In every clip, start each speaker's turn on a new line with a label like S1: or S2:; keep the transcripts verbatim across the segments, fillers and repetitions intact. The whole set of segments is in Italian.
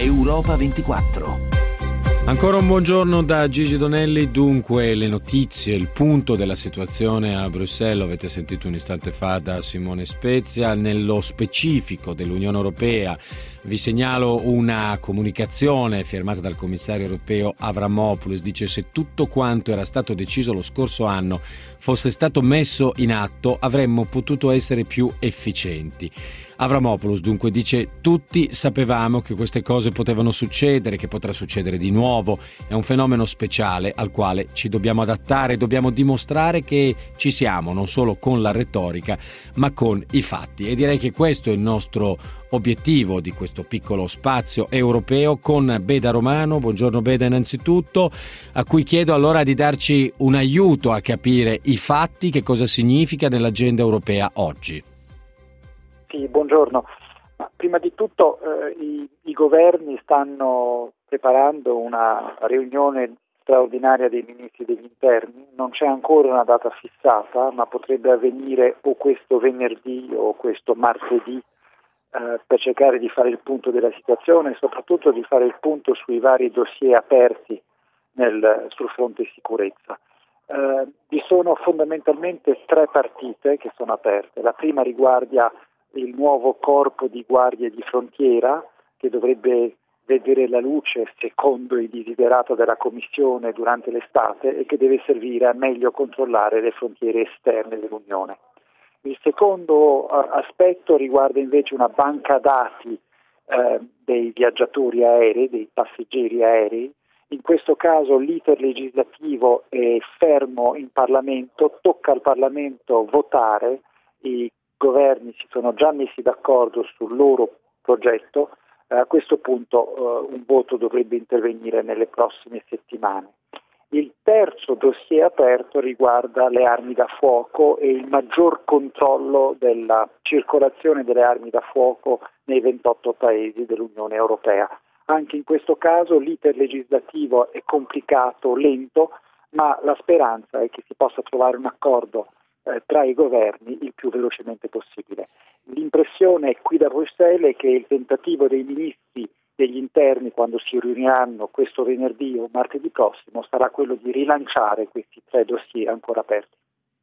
S1: Europa ventiquattro.
S2: Ancora un buongiorno da Gigi Donelli. Dunque, le notizie, il punto della situazione a Bruxelles, avete sentito un istante fa da Simone Spezia. Nello specifico dell'Unione Europea vi segnalo una comunicazione firmata dal commissario europeo Avramopoulos. Dice: se tutto quanto era stato deciso lo scorso anno fosse stato messo in atto, avremmo potuto essere più efficienti. Avramopoulos dunque dice: tutti sapevamo che queste cose potevano succedere, che potrà succedere di nuovo. È un fenomeno speciale al quale ci dobbiamo adattare, dobbiamo dimostrare che ci siamo, non solo con la retorica ma con i fatti. E direi che questo è il nostro obiettivo di questo piccolo spazio europeo con Beda Romano. Buongiorno Beda innanzitutto, a cui chiedo allora di darci un aiuto a capire i fatti, che cosa significa nell'agenda europea oggi.
S3: Sì, buongiorno. Ma prima di tutto eh, i, i governi stanno preparando una riunione straordinaria dei ministri degli interni. Non c'è ancora una data fissata, ma potrebbe avvenire o questo venerdì o questo martedì eh, per cercare di fare il punto della situazione e soprattutto di fare il punto sui vari dossier aperti nel, sul fronte sicurezza. Eh, vi sono fondamentalmente tre partite che sono aperte. La prima riguarda il nuovo corpo di guardia di frontiera che dovrebbe vedere la luce secondo i desiderata della Commissione durante l'estate e che deve servire a meglio controllare le frontiere esterne dell'Unione. Il secondo uh, aspetto riguarda invece una banca dati uh, dei viaggiatori aerei, dei passeggeri aerei. In questo caso l'iter legislativo è fermo in Parlamento, tocca al Parlamento votare. I governi si sono già messi d'accordo sul loro progetto, eh, a questo punto eh, un voto dovrebbe intervenire nelle prossime settimane. Il terzo dossier aperto riguarda le armi da fuoco e il maggior controllo della circolazione delle armi da fuoco nei ventotto paesi dell'Unione Europea. Anche in questo caso l'iter legislativo è complicato, lento, ma la speranza è che si possa trovare un accordo Eh, tra i governi il più velocemente possibile. L'impressione qui da Bruxelles è che il tentativo dei ministri degli interni, quando si riuniranno questo venerdì o martedì prossimo, sarà quello di rilanciare questi tre dossier ancora aperti.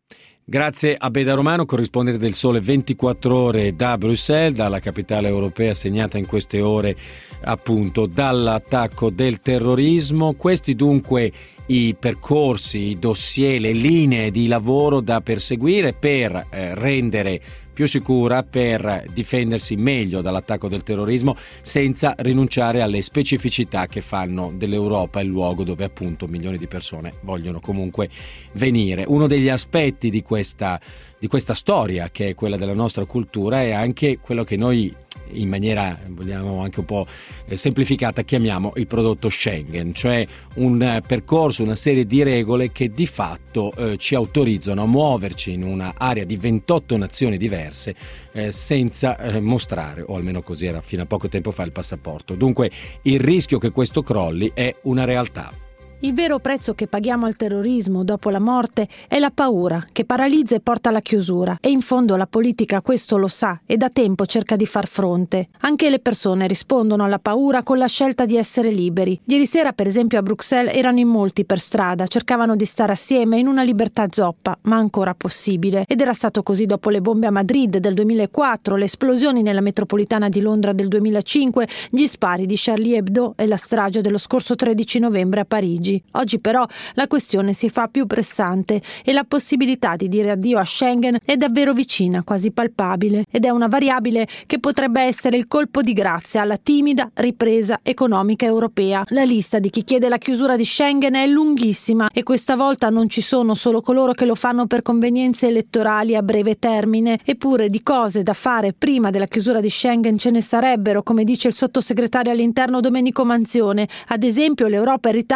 S2: Grazie a Beda Romano, corrispondente del Sole ventiquattro Ore da Bruxelles, dalla capitale europea segnata in queste ore appunto dall'attacco del terrorismo. Questi dunque i percorsi, i dossier, le linee di lavoro da perseguire per eh, rendere più sicura, per difendersi meglio dall'attacco del terrorismo senza rinunciare alle specificità che fanno dell'Europa il luogo dove appunto milioni di persone vogliono comunque venire. Uno degli aspetti di questa, di questa storia, che è quella della nostra cultura, è anche quello che noi in maniera, vogliamo anche un po' semplificata, chiamiamo il prodotto Schengen, cioè un percorso, una serie di regole che di fatto eh, ci autorizzano a muoverci in un'area di ventotto nazioni diverse eh, senza eh, mostrare, o almeno così era fino a poco tempo fa, il passaporto. Dunque il rischio che questo crolli è una realtà.
S4: Il vero prezzo che paghiamo al terrorismo dopo la morte è la paura, che paralizza e porta alla chiusura. E in fondo la politica questo lo sa e da tempo cerca di far fronte. Anche le persone rispondono alla paura con la scelta di essere liberi. Ieri sera, per esempio, a Bruxelles erano in molti per strada, cercavano di stare assieme in una libertà zoppa, ma ancora possibile. Ed era stato così dopo le bombe a Madrid del duemilaquattro, le esplosioni nella metropolitana di Londra del duemilacinque, gli spari di Charlie Hebdo e la strage dello scorso tredici novembre a Parigi. Oggi però la questione si fa più pressante e la possibilità di dire addio a Schengen è davvero vicina, quasi palpabile, ed è una variabile che potrebbe essere il colpo di grazia alla timida ripresa economica europea. La lista di chi chiede la chiusura di Schengen è lunghissima e questa volta non ci sono solo coloro che lo fanno per convenienze elettorali a breve termine, eppure di cose da fare prima della chiusura di Schengen ce ne sarebbero, come dice il sottosegretario all'interno Domenico Manzione. Ad esempio, l'Europa è in ritardo su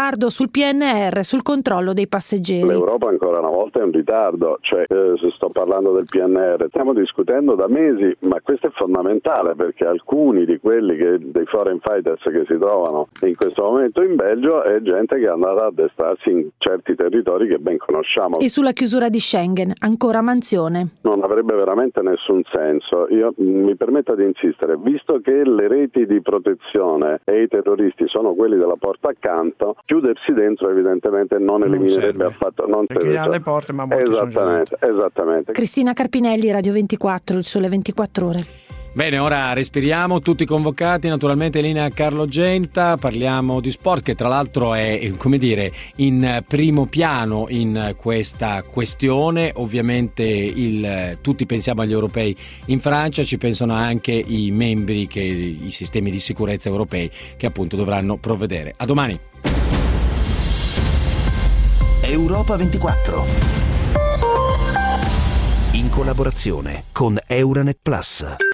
S4: sul P N R, sul controllo dei passeggeri.
S5: L'Europa ancora una volta è in ritardo, cioè eh, se sto parlando del P N R, stiamo discutendo da mesi, ma questo è fondamentale perché alcuni di quelli che, dei foreign fighters che si trovano in questo momento in Belgio è gente che è andata a addestrarsi in certi territori che ben conosciamo.
S4: E sulla chiusura di Schengen, ancora Manzione.
S5: Non avrebbe veramente nessun senso. Io mi permetto di insistere, visto che le reti di protezione e i terroristi sono quelli della porta accanto, chiudersi dentro evidentemente non eliminerebbe non affatto, non
S6: perché
S5: serve.
S6: ha le porte, ma molti
S5: esattamente,
S6: sono
S5: esattamente.
S4: Cristina Carpinelli, Radio ventiquattro, il Sole ventiquattro Ore.
S2: Bene, ora respiriamo, tutti convocati, naturalmente in linea Carlo Genta, parliamo di sport che tra l'altro è, come dire, in primo piano in questa questione. Ovviamente il, tutti pensiamo agli europei in Francia, ci pensano anche i membri, che, i sistemi di sicurezza europei che appunto dovranno provvedere. A domani.
S1: Europa ventiquattro, in collaborazione con Euranet Plus.